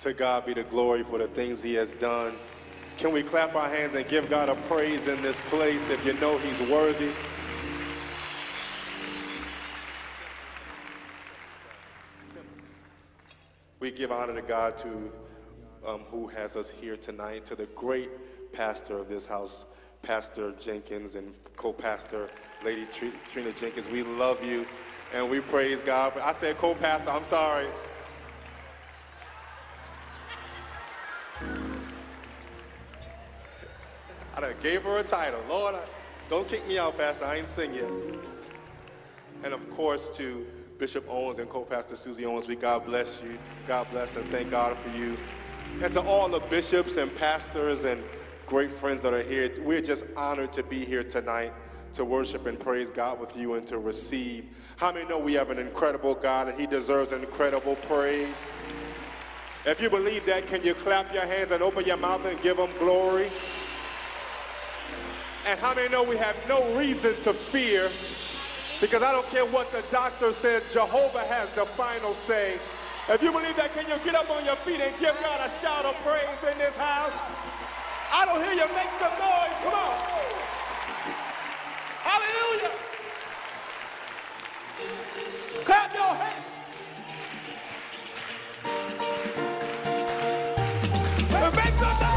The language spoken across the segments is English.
To God be the glory for the things he has done. Can we clap our hands and give God a praise in this place if you know he's worthy? We give honor to God who has us here tonight, to the great pastor of this house, Pastor Jenkins, and co-pastor Lady Trina Jenkins. We love you and we praise God. I said co-pastor, I'm sorry. I done gave her a title. Lord, don't kick me out, Pastor. I ain't sing yet. And of course, to Bishop Owens and co-pastor Susie Owens, God bless you. God bless and thank God for you. And to all the bishops and pastors and great friends that are here, we're just honored to be here tonight to worship and praise God with you and to receive. How many know we have an incredible God and he deserves incredible praise? If you believe that, can you clap your hands and open your mouth and give him glory? And how many know we have no reason to fear, because I don't care what the doctor says, Jehovah has the final say. If you believe that, can you get up on your feet and give God a shout of praise in this house? I don't hear you. Make some noise. Come on. Hallelujah. Clap your hands. And make some noise.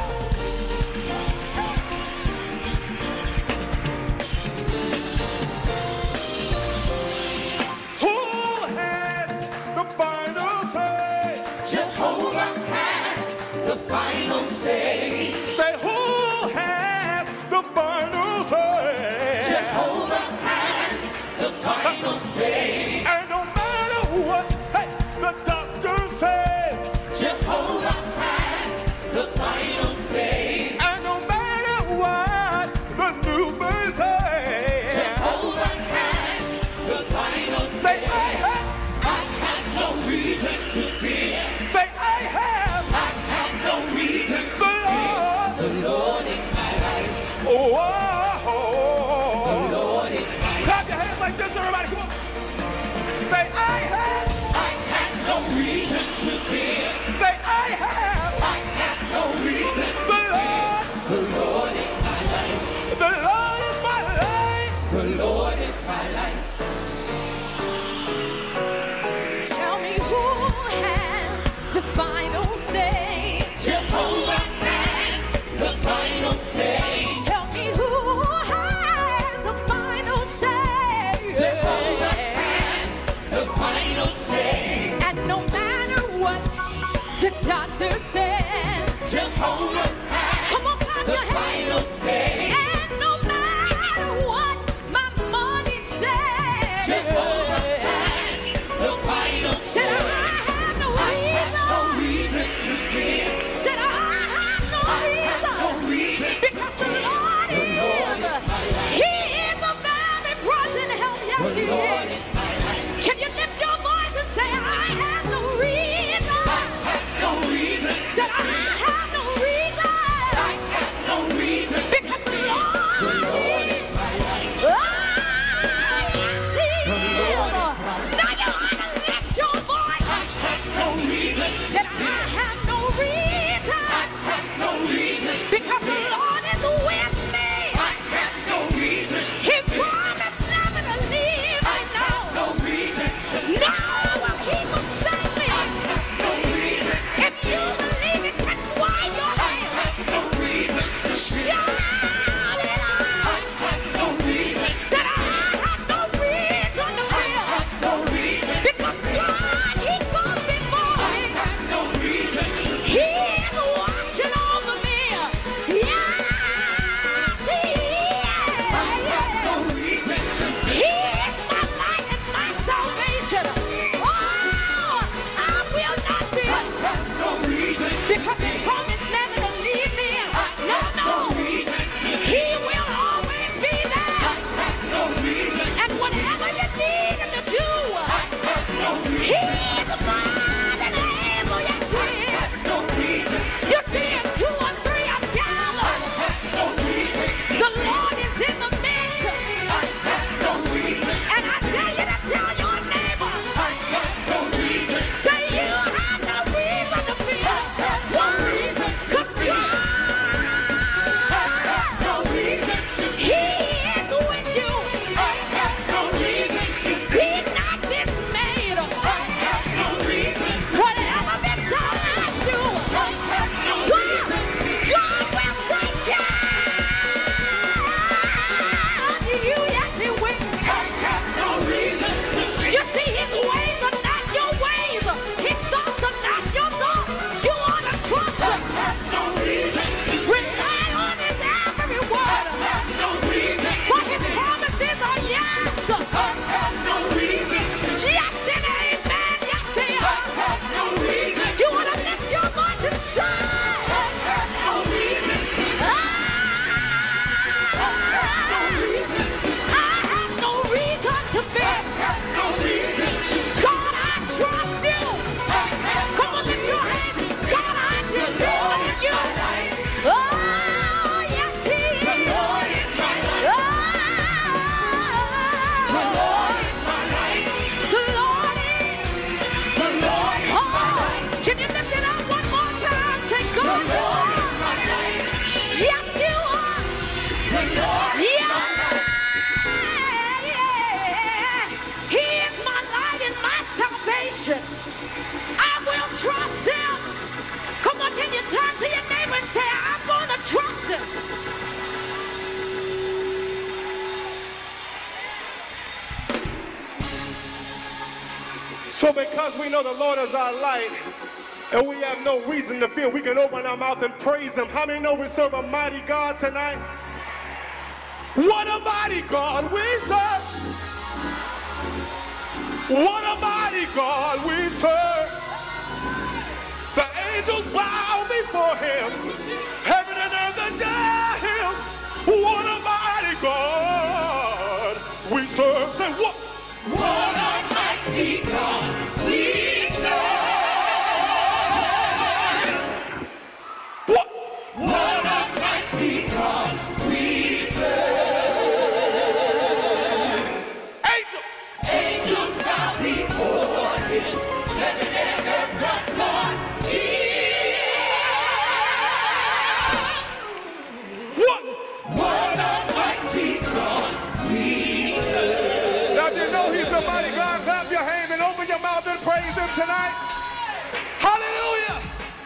Final say. Say, who has the final say? Jehovah has the final say. And no matter what, hey, the doctor said, Jehovah has the final say. And no matter what the news may say, Jehovah has the final say. Say, I have no reason to fear. Say, I have no reason to fear. The Lord is my life. Oh, oh, oh. The Lord is my life. Clap your hands like this, everybody. Come on. Say, I have no reason to fear. Say, I have no reason to fear. The Lord is my life. The Lord is my life. The Lord is my life. Tell me who has the final say. Jehovah has the final say. Tell me who has the final say. Jehovah has the final say. So because we know the Lord is our light, and we have no reason to fear, we can open our mouth and praise him. How many know we serve a mighty God tonight? What a mighty God we serve. What a mighty God we serve. The angels bow before him. Heaven and earth adore him. What a mighty God we serve. Say what? What a mighty God we serve. What? What a mighty God we serve. Angels bow before him. Heaven and earth adore him. What? What a mighty God we serve. Now if you know he's a mighty God, clap your hands and open your mouth and praise him tonight. Hallelujah.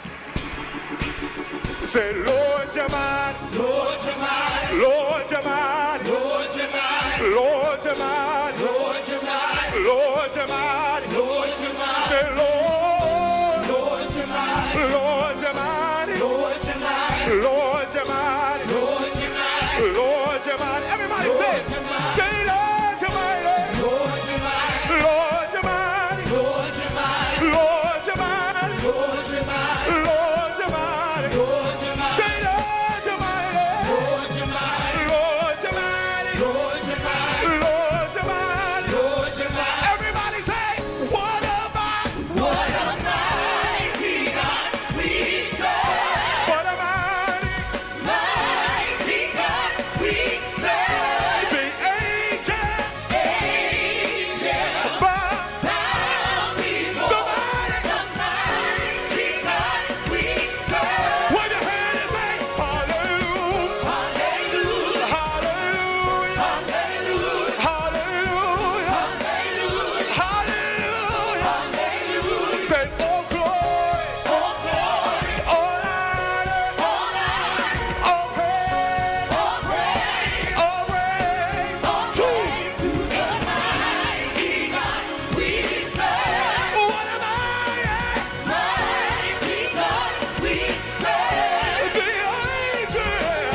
Say, Lord, you're mine. Lord, you're mine. Lord, you're mine. Lord, you're mine. Lord, you're mine. Lord, you're mine. Lord, you're mine. Lord, you're mine. Say, Lord. Lord, you're mine. Lord, you're mine. Lord, you're mine. Lord, you're mine. Lord, you're mine. Lord, you're mine. Everybody Lord, say, you're mine. say, Lord, you're mine. Lord, you're mine. Lord, you're mine. Lord, you're mine. Lord, you're mine. Lord, you're mine. Lord, you're mine. Lord, you're mine. Say, Lord, you're mine. Lord, you're mine. Lord, you're mine. Lord, you're mine. Lord, you're mine. Lord, you're mine. Everybody say, what am I? What a mighty God we serve. What am I? Mighty God we serve. The angel Angels bow. bow before the mighty God we serve. Wave your hand and say, hallelujah. Hallelujah. Hallelujah. Hallelujah. Hallelujah. Hallelujah. Hallelujah. Hallelujah. Say, oh glory, Oh glory, all honor, all honor, all praise, all praise, all praise all to praise to the mighty God we serve. what am I? Mighty God we serve. The angel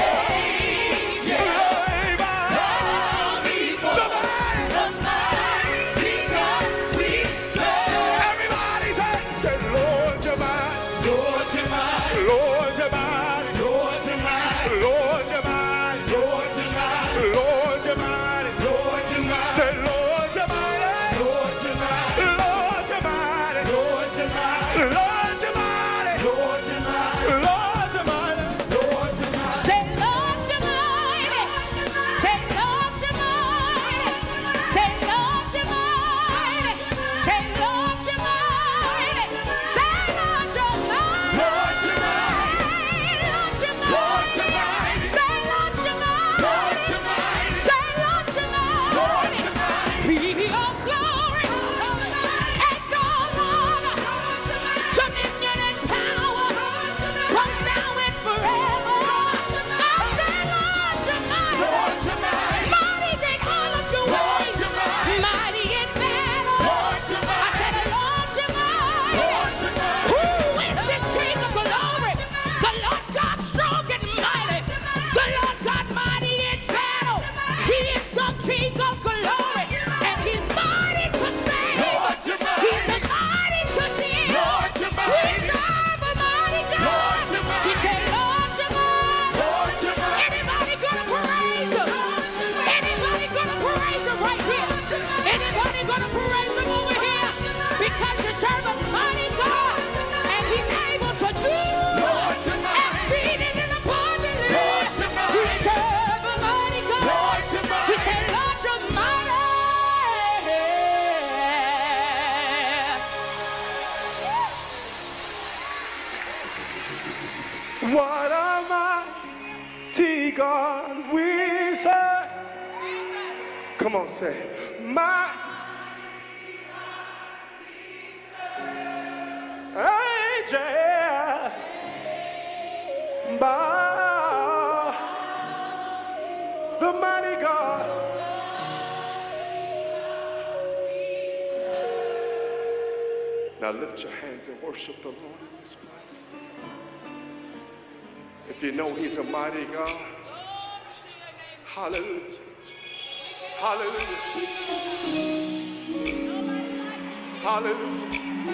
Angels bow before the mighty. the mighty God we serve. Everybody say, Lord, you're mine. Lord, you're mine. Lord, you're mine. Lord, you're mine. Lord, you're mine. Lord, you're mine. Lord, you're mine. Lord, you're mine. Say, Lord, you're mine. Lord, you're mine. Lord, you're mine. Lord, you're mine. Lord, you're mine. Lord, you're mine. Lord, you're mine. Lord, you're mine. Say, Lord, you're mighty. Say, Lord, you're mighty. Say, Lord, you're mighty. Say, Lord, you're mighty. Say, Lord, you're mighty. Lord, you're mine. Lord, you're Lord, you're mighty. mine. Say, Lord, you're mighty. Lord, you're mine. Say, Lord, you're Lord, mighty. you're mine. Be your glory and all honor, dominion and power, both now and forever. I say, Lord, you're mighty. Lord, you're mine. Mighty in all of your Lord, ways. you're mine. Mighty in battle. Lord, you're I mine. said, Lord, you're mighty. Lord, you're mine. Who is this King of glory? The Lord God strong and mighty. The Lord God mighty in battle. He is the King of glory. And he's mighty to save. Lord, you're mine. He's mighty to heal. Lord, you're We mine. serve a mighty God. Lord, you're mine. He said, Lord, you're mighty. Lord, you're mine. Anybody gonna praise him? Anybody gonna praise him right here? Anybody gonna praise him over here? Because you serve a mighty God, and he's able to do Lord, you're mine. exceeding and abundantly. Lord, you're mine. We serve a mighty God. Lord, you're mine. We say, Lord, you're mighty. What a mighty God we serve. Come on, say, my angel bow the mighty God. Now lift your hands and worship the Lord in this place. If you know he's a mighty God, hallelujah, hallelujah, hallelujah.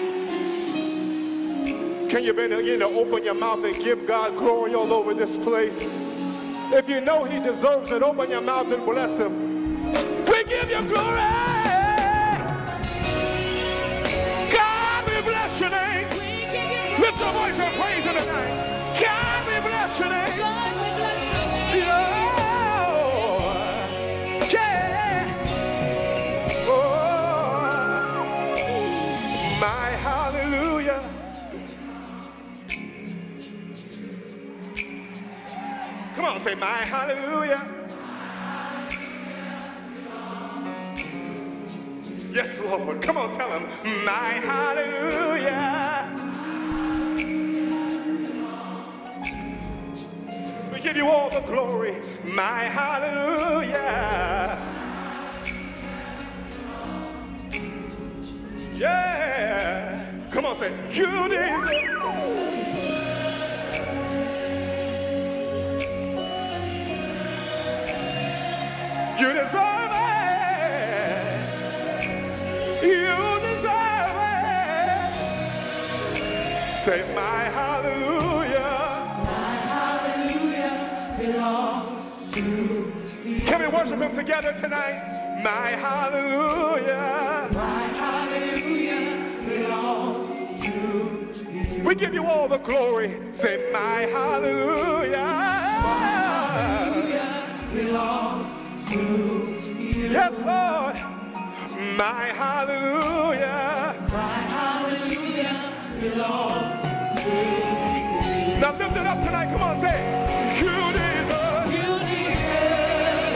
Can you begin to open your mouth and give God glory all over this place? If you know he deserves it, open your mouth and bless him. We give you glory. God, we bless your name. Lift your voice and praise him tonight. God, we bless your name. Yeah. Oh, my hallelujah. Come on, say my hallelujah. Yes, Lord. Come on, tell him my hallelujah. We give you all the glory. My hallelujah. Yeah. Come on, say you deserve. You deserve it. You deserve it. Say my hallelujah. My hallelujah belongs to you. Can we worship him together tonight? My hallelujah. My hallelujah belongs to you. We give you all the glory. Say my hallelujah. My hallelujah belongs to you. Yes, Lord. My hallelujah. My hallelujah belongs to you. Now lift it up tonight. Come on, say you deserve it. You deserve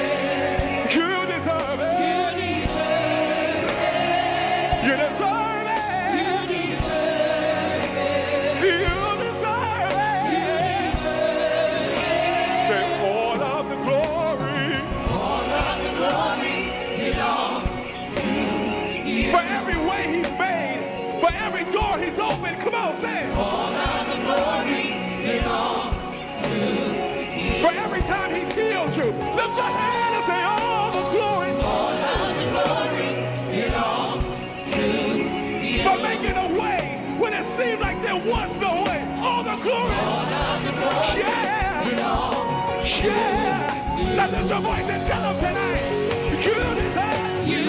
it. You deserve it. You deserve it. You deserve it. You deserve it. You deserve it. You deserve it. Say all of the glory. All of the glory belongs to you. For every way he's made, for every door he's opened. Come on, say it. All of the glory belongs to you. For every time he's healed you, lift your hand and say all the glory. All of the glory belongs to you. For making a way when it seemed like there was no way. All the glory. All of the glory Yeah. belongs. Yeah. Now lift your voice and tell them tonight. You deserve. You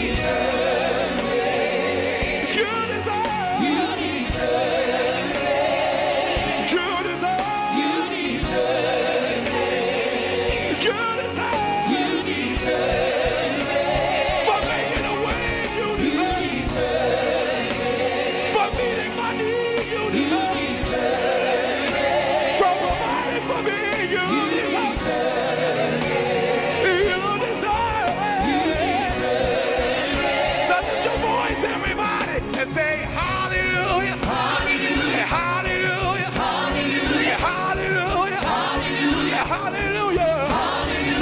deserve it. You deserve. You deserve it. You deserve. You deserve it. You deserve. You deserve it. For making a way. You You deserve. deserve it. For meeting my need. You You deserve. deserve it. For providing for me. You You deserve. deserve it. You deserve You it. deserve it. Now lift your voice, everybody, and say hallelujah. Hallelujah. Hallelujah. Hallelujah. Hallelujah. Hallelujah. Hallelujah.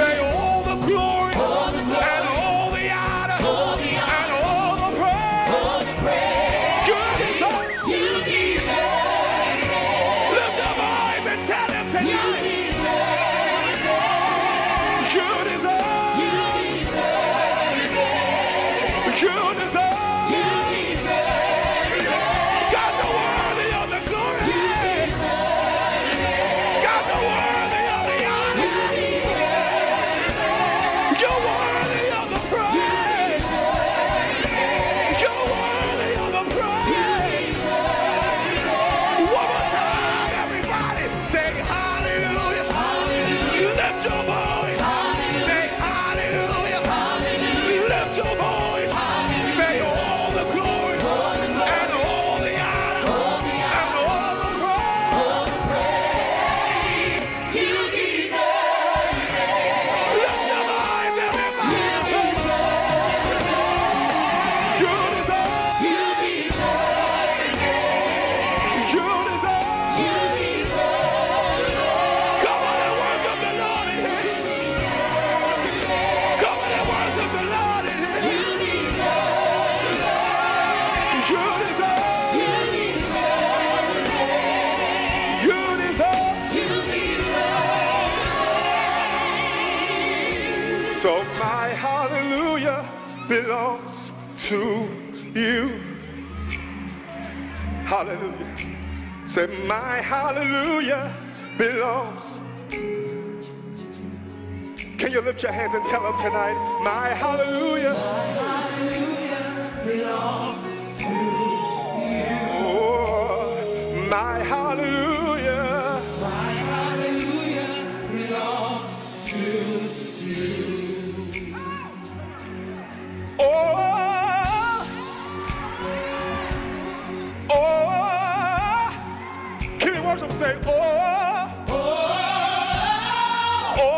So my hallelujah belongs to you. Hallelujah. Say my hallelujah belongs. Can you lift your hands and tell them tonight, my hallelujah, belongs to you. Oh, my hallelujah, belongs to you. oh, oh, can you worship say, oh, oh, oh,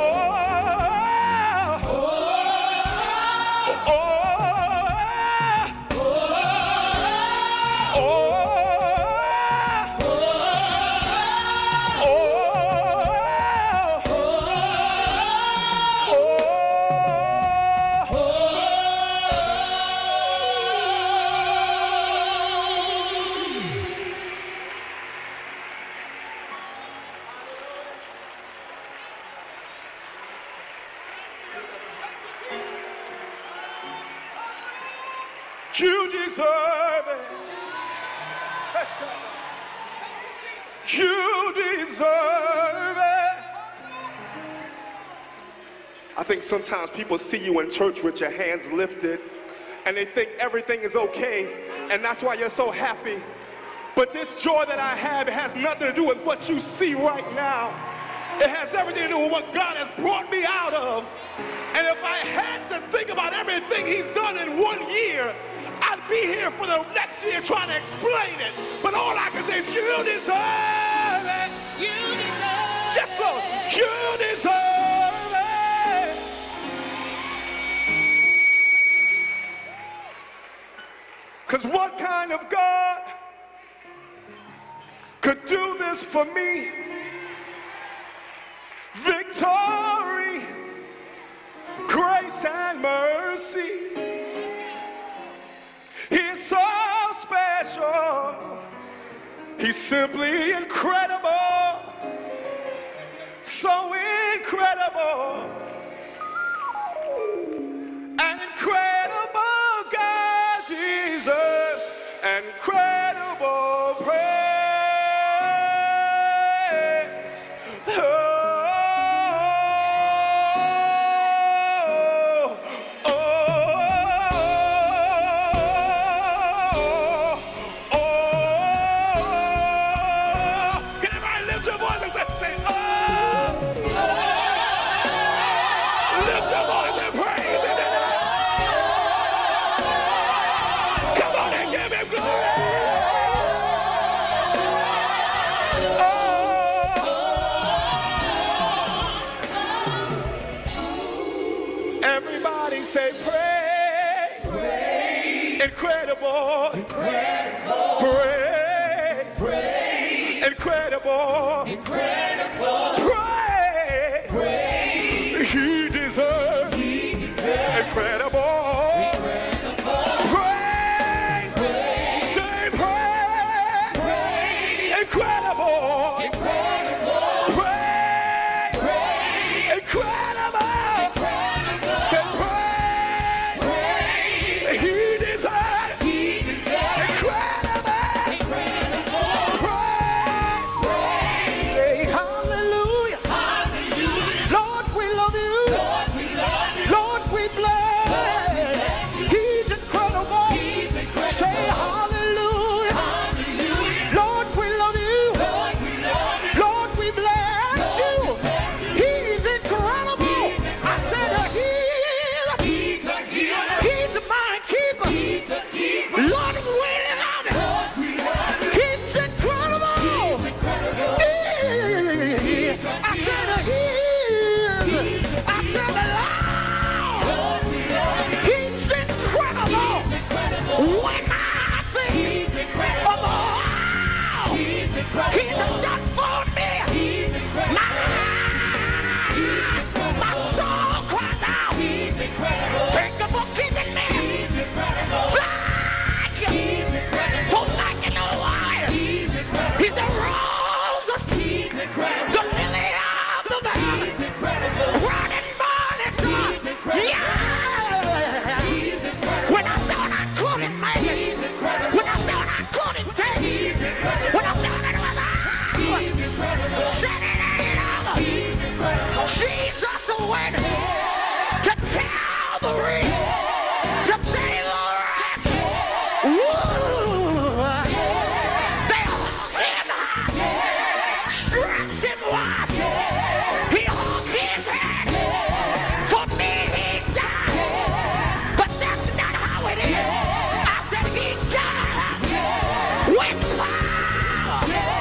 you deserve it. You deserve it. I think sometimes people see you in church with your hands lifted and they think everything is okay, and that's why you're so happy. But this joy that I have, it has nothing to do with what you see right now. It has everything to do with what God has brought me out of. And if I had to think about everything he's done in 1 year, I'd be here for the next year trying to explain it. But all I can say is you deserve it. You deserve Yes, Lord. You deserve it. Because what kind of God could do this for me? Victory, grace and mercy. He's so special. He's simply incredible. So incredible. An incredible God deserves an incredible praise. Everybody say pray. Incredible. Incredible. Praise. Praise. Incredible. Incredible. Praise. Praise. He deserves. Incredible. Praise. Praise. Say praise. Praise. Incredible. Incredible. Praise. Praise. Incredible. Incredible. Praise. Say hallelujah. Calvary to save a wretch. Woo! They hung him high, stretched him wide. He hung his head. For me, he died. But that's not how it is. I said he died with power.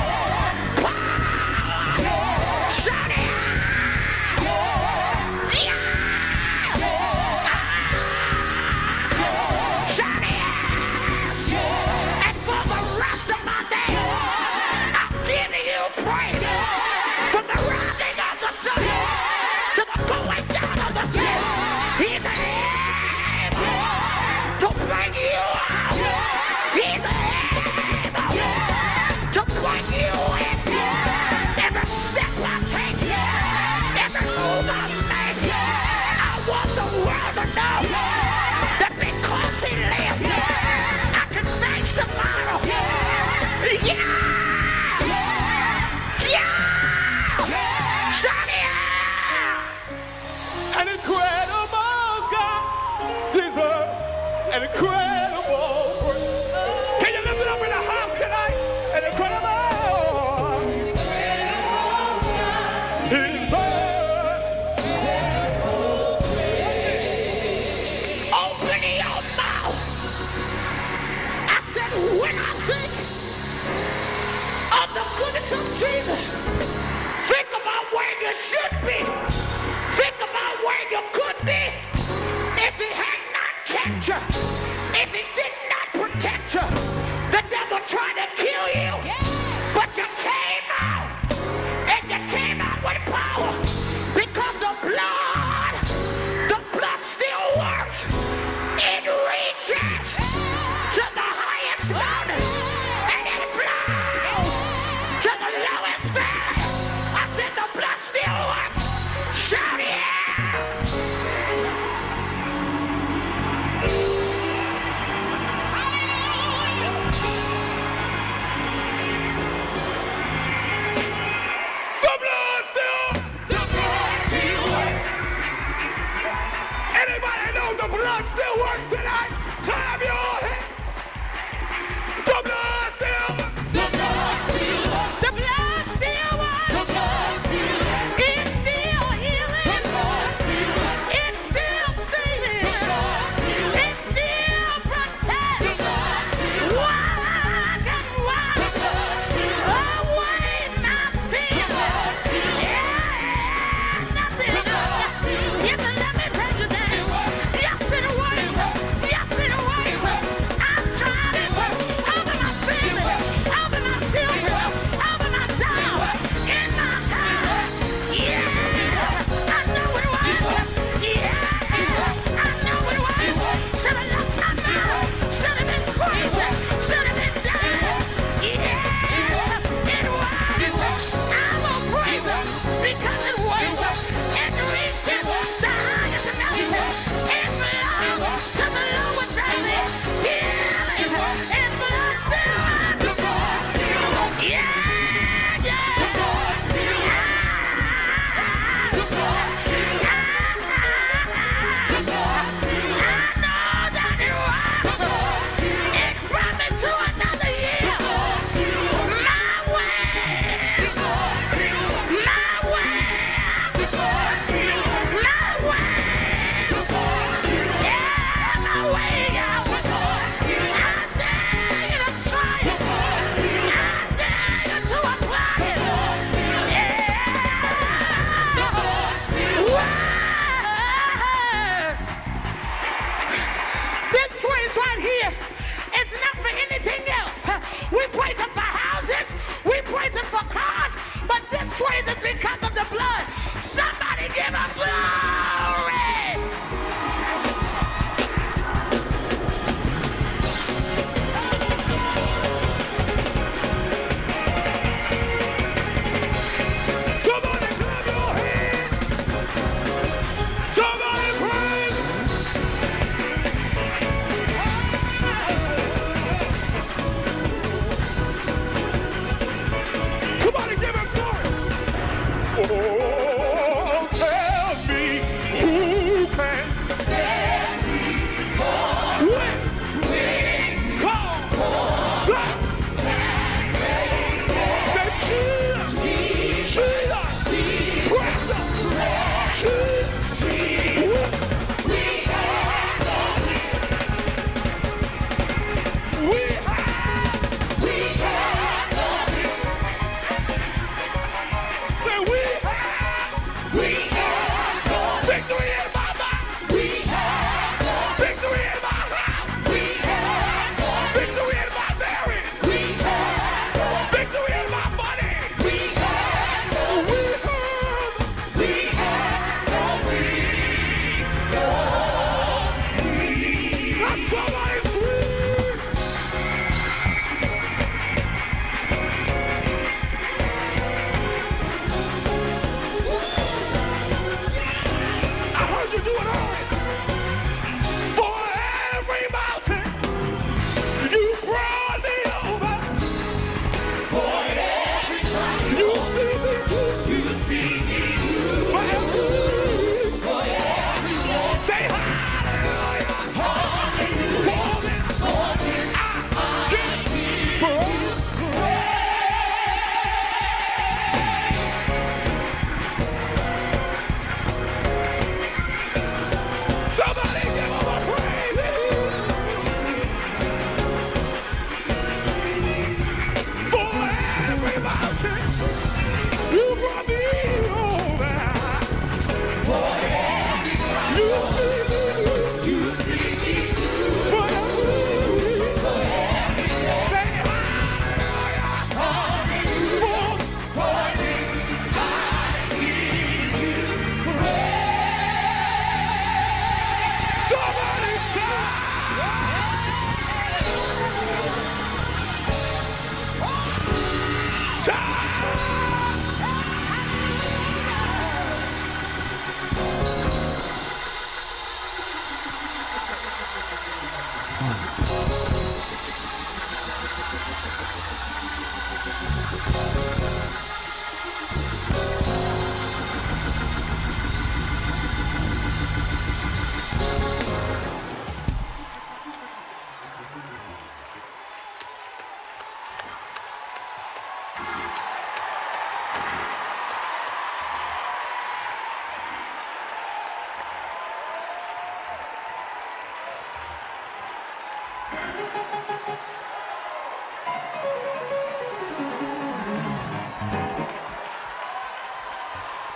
Power. Shout it out. Yeah. Shout it out. And for the rest of my day, I'm giving you praise. From the rising of the sun to the going down of the sun, he's able to bring you out. He's able to bring you in. Every step I take, every move I make, I want the world to know that because he lives, I can face tomorrow. Yeah! Yeah! Shout it out! An incredible God deserves an incredible praise. Can you lift it up in the house tonight? An incredible deserves. Open your mouth. I said, when I think of the goodness of Jesus, think about where you should be. Think about where you could be. If he had not kept you, if he did not protect you, the devil tried to kill you. But you came out, and you came out with power because the blood still works. It reaches to the highest mountain, and it flows to the lowest valley. I said the blood still works. Shout it out. The blood still works. Anybody knows the blood still works tonight? Clap your hands. The blood still works. The blood still works. It's still healing. It's still saving. It's still protecting. Walk and watch. Away not seen. Yeah, nothing. You can let me tell you that. Yes, it works. Yes, it works.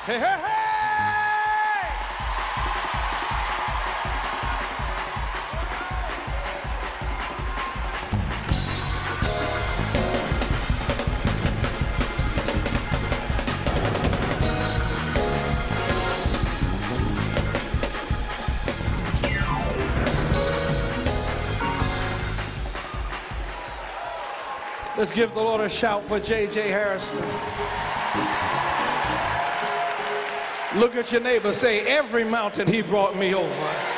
Hey, hey, hey! Let's give the Lord a shout for J.J. Harrison. Look at your neighbor, say, every mountain he brought me over.